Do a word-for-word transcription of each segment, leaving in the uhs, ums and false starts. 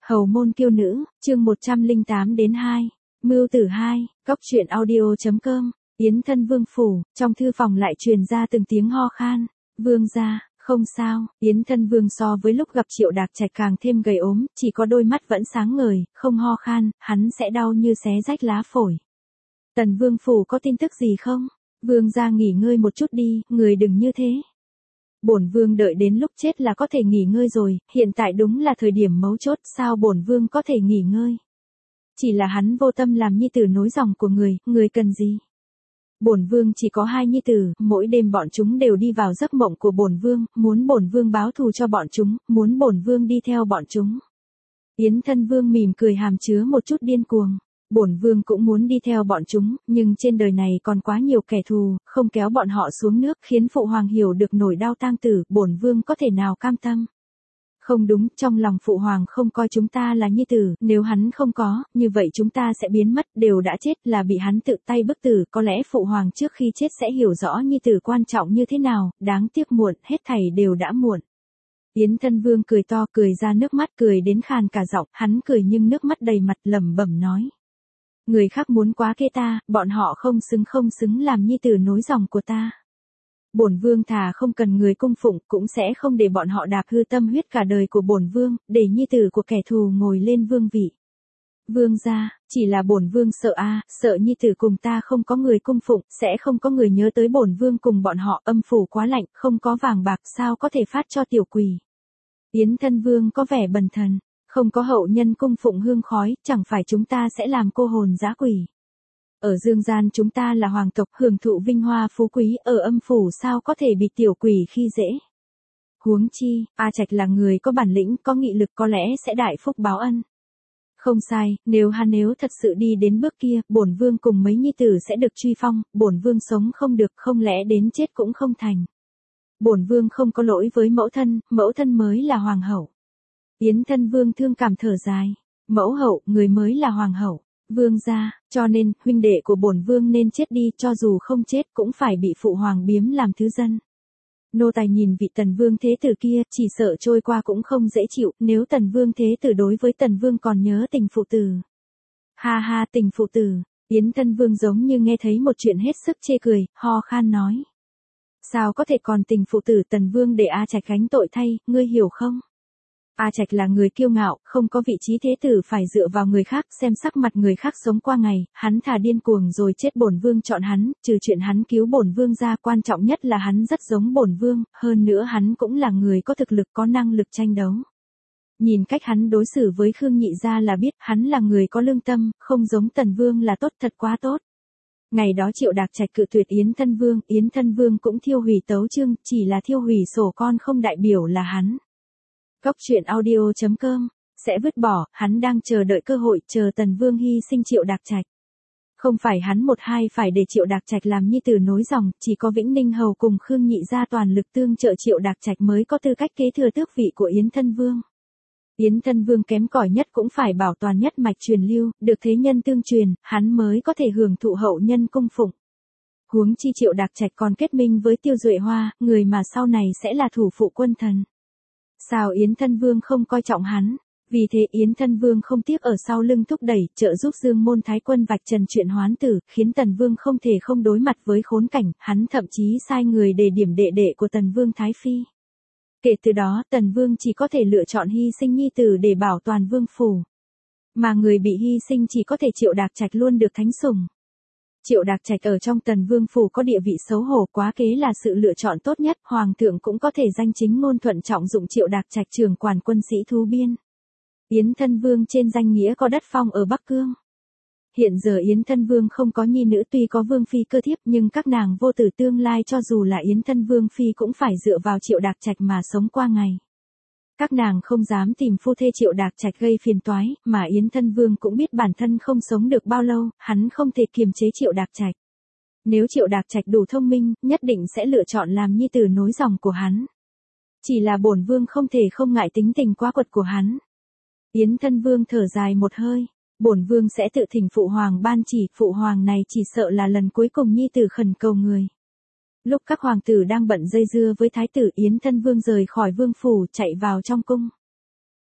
Hầu môn kiêu nữ, chương một trăm lẻ tám đến hai. Mưu tử hai, cóc truyện audio.com. Yến thân vương phủ, trong thư phòng lại truyền ra từng tiếng ho khan. Vương gia, không sao. Yến thân vương so với lúc gặp Triệu Đạc Trạch càng thêm gầy ốm, chỉ có đôi mắt vẫn sáng ngời, không ho khan, hắn sẽ đau như xé rách lá phổi. Tần vương phủ có tin tức gì không? Vương gia nghỉ ngơi một chút đi, người đừng như thế. Bổn vương đợi đến lúc chết là có thể nghỉ ngơi rồi, hiện tại đúng là thời điểm mấu chốt, sao bổn vương có thể nghỉ ngơi? Chỉ là hắn vô tâm làm nhi tử nối dòng của người, người cần gì? Bổn vương chỉ có hai nhi tử, mỗi đêm bọn chúng đều đi vào giấc mộng của bổn vương, muốn bổn vương báo thù cho bọn chúng, muốn bổn vương đi theo bọn chúng. Yến thân vương mỉm cười hàm chứa một chút điên cuồng. Bổn vương cũng muốn đi theo bọn chúng, nhưng trên đời này còn quá nhiều kẻ thù, không kéo bọn họ xuống nước khiến phụ hoàng hiểu được nỗi đau tang tử, bổn vương có thể nào cam tâm. Không đúng, trong lòng phụ hoàng không coi chúng ta là nhi tử, nếu hắn không có, như vậy chúng ta sẽ biến mất, đều đã chết là bị hắn tự tay bức tử, có lẽ phụ hoàng trước khi chết sẽ hiểu rõ nhi tử quan trọng như thế nào, đáng tiếc muộn, hết thảy đều đã muộn. Yến thân vương cười to, cười ra nước mắt, cười đến khàn cả giọng, hắn cười nhưng nước mắt đầy mặt, lẩm bẩm nói. Người khác muốn quá kê ta, bọn họ không xứng không xứng làm nhi tử nối dòng của ta. Bổn vương thà không cần người cung phụng, cũng sẽ không để bọn họ đạp hư tâm huyết cả đời của bổn vương, để nhi tử của kẻ thù ngồi lên vương vị. Vương gia, chỉ là bổn vương sợ a, sợ nhi tử cùng ta không có người cung phụng, sẽ không có người nhớ tới bổn vương cùng bọn họ, âm phủ quá lạnh, không có vàng bạc, sao có thể phát cho tiểu quỷ. Yến thân vương có vẻ bần thần. Không có hậu nhân cung phụng hương khói, chẳng phải chúng ta sẽ làm cô hồn dã quỷ. Ở dương gian chúng ta là hoàng tộc hưởng thụ vinh hoa phú quý, ở âm phủ sao có thể bị tiểu quỷ khi dễ. Huống chi, A Trạch là người có bản lĩnh, có nghị lực, có lẽ sẽ đại phúc báo ân. Không sai, nếu hắn nếu thật sự đi đến bước kia, bổn vương cùng mấy nhi tử sẽ được truy phong, bổn vương sống không được, không lẽ đến chết cũng không thành. Bổn vương không có lỗi với mẫu thân, mẫu thân mới là hoàng hậu. Yến thân vương thương cảm thở dài. Mẫu hậu, người mới là hoàng hậu. Vương gia, cho nên, huynh đệ của bổn vương nên chết đi, cho dù không chết cũng phải bị phụ hoàng biếm làm thứ dân. Nô tài nhìn vị tần vương thế tử kia, chỉ sợ trôi qua cũng không dễ chịu, nếu tần vương thế tử đối với tần vương còn nhớ tình phụ tử. Ha ha, tình phụ tử. Yến thân vương giống như nghe thấy một chuyện hết sức chê cười, ho khan nói. Sao có thể còn tình phụ tử, tần vương để A Trạch gánh tội thay, ngươi hiểu không? A Trạch là người kiêu ngạo, không có vị trí thế tử, phải dựa vào người khác, xem sắc mặt người khác sống qua ngày, hắn thà điên cuồng rồi chết, bổn vương chọn hắn, trừ chuyện hắn cứu bổn vương ra, quan trọng nhất là hắn rất giống bổn vương, hơn nữa hắn cũng là người có thực lực, có năng lực tranh đấu. Nhìn cách hắn đối xử với Khương Nhị gia là biết, hắn là người có lương tâm, không giống Tần vương là tốt, thật quá tốt. Ngày đó Triệu Đạc Trạch cự tuyệt Yến thân vương, Yến thân vương cũng thiêu hủy tấu chương, chỉ là thiêu hủy sổ con không đại biểu là hắn. Cóc truyện audio.com, sẽ vứt bỏ, hắn đang chờ đợi cơ hội, chờ Tần vương hy sinh Triệu Đạc Trạch. Không phải hắn một hai phải để Triệu Đạc Trạch làm nhi tử nối dòng, chỉ có Vĩnh Ninh hầu cùng Khương Nhị gia toàn lực tương trợ Triệu Đạc Trạch mới có tư cách kế thừa tước vị của Yến thân vương. Yến thân vương kém cỏi nhất cũng phải bảo toàn nhất mạch truyền lưu, được thế nhân tương truyền, hắn mới có thể hưởng thụ hậu nhân cung phụng. Huống chi Triệu Đạc Trạch còn kết minh với Tiêu Duệ Hoa, người mà sau này sẽ là thủ phụ quân thần. Sao Yến thân vương không coi trọng hắn? Vì thế Yến thân vương không tiếc ở sau lưng thúc đẩy, trợ giúp Dương Môn Thái Quân vạch trần chuyện hoán tử, khiến Tần vương không thể không đối mặt với khốn cảnh, hắn thậm chí sai người đề điểm đệ đệ của Tần vương Thái Phi. Kể từ đó, Tần vương chỉ có thể lựa chọn hy sinh nhi tử để bảo toàn vương phủ. Mà người bị hy sinh chỉ có thể Triệu Đạc Trạch luôn được thánh sủng. Triệu Đạc Trạch ở trong Tần vương phủ có địa vị xấu hổ, quá kế là sự lựa chọn tốt nhất, hoàng thượng cũng có thể danh chính ngôn thuận trọng dụng Triệu Đạc Trạch trưởng quản quân sĩ Thú Biên. Yến thân vương trên danh nghĩa có đất phong ở Bắc Cương. Hiện giờ Yến thân vương không có nhi nữ, tuy có vương phi cơ thiếp nhưng các nàng vô tử, tương lai cho dù là Yến thân vương phi cũng phải dựa vào Triệu Đạc Trạch mà sống qua ngày. Các nàng không dám tìm phu thê Triệu Đạc Trạch gây phiền toái, mà Yến thân vương cũng biết bản thân không sống được bao lâu, hắn không thể kiềm chế Triệu Đạc Trạch. Nếu Triệu Đạc Trạch đủ thông minh, nhất định sẽ lựa chọn làm nhi tử nối dòng của hắn. Chỉ là bổn vương không thể không ngại tính tình quá quật của hắn. Yến thân vương thở dài một hơi. Bổn vương sẽ tự thỉnh phụ hoàng ban chỉ, phụ hoàng này chỉ sợ là lần cuối cùng nhi tử khẩn cầu người. Lúc các hoàng tử đang bận dây dưa với thái tử, Yến thân vương rời khỏi vương phủ, chạy vào trong cung.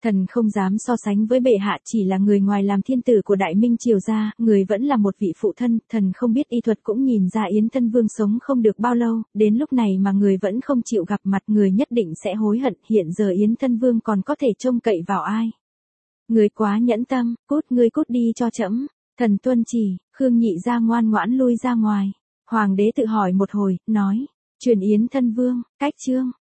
Thần không dám so sánh với bệ hạ, chỉ là người ngoài làm thiên tử của Đại Minh triều gia, người vẫn là một vị phụ thân, thần không biết y thuật cũng nhìn ra Yến Thân Vương sống không được bao lâu, đến lúc này mà người vẫn không chịu gặp mặt, người nhất định sẽ hối hận, hiện giờ Yến Thân Vương còn có thể trông cậy vào ai. Người quá nhẫn tâm, cút ngươi cút đi cho trẫm. Thần tuân chỉ, Khương Nhị gia ngoan ngoãn lui ra ngoài. Hoàng đế tự hỏi một hồi, nói, truyền Yến Thân Vương, cách chương.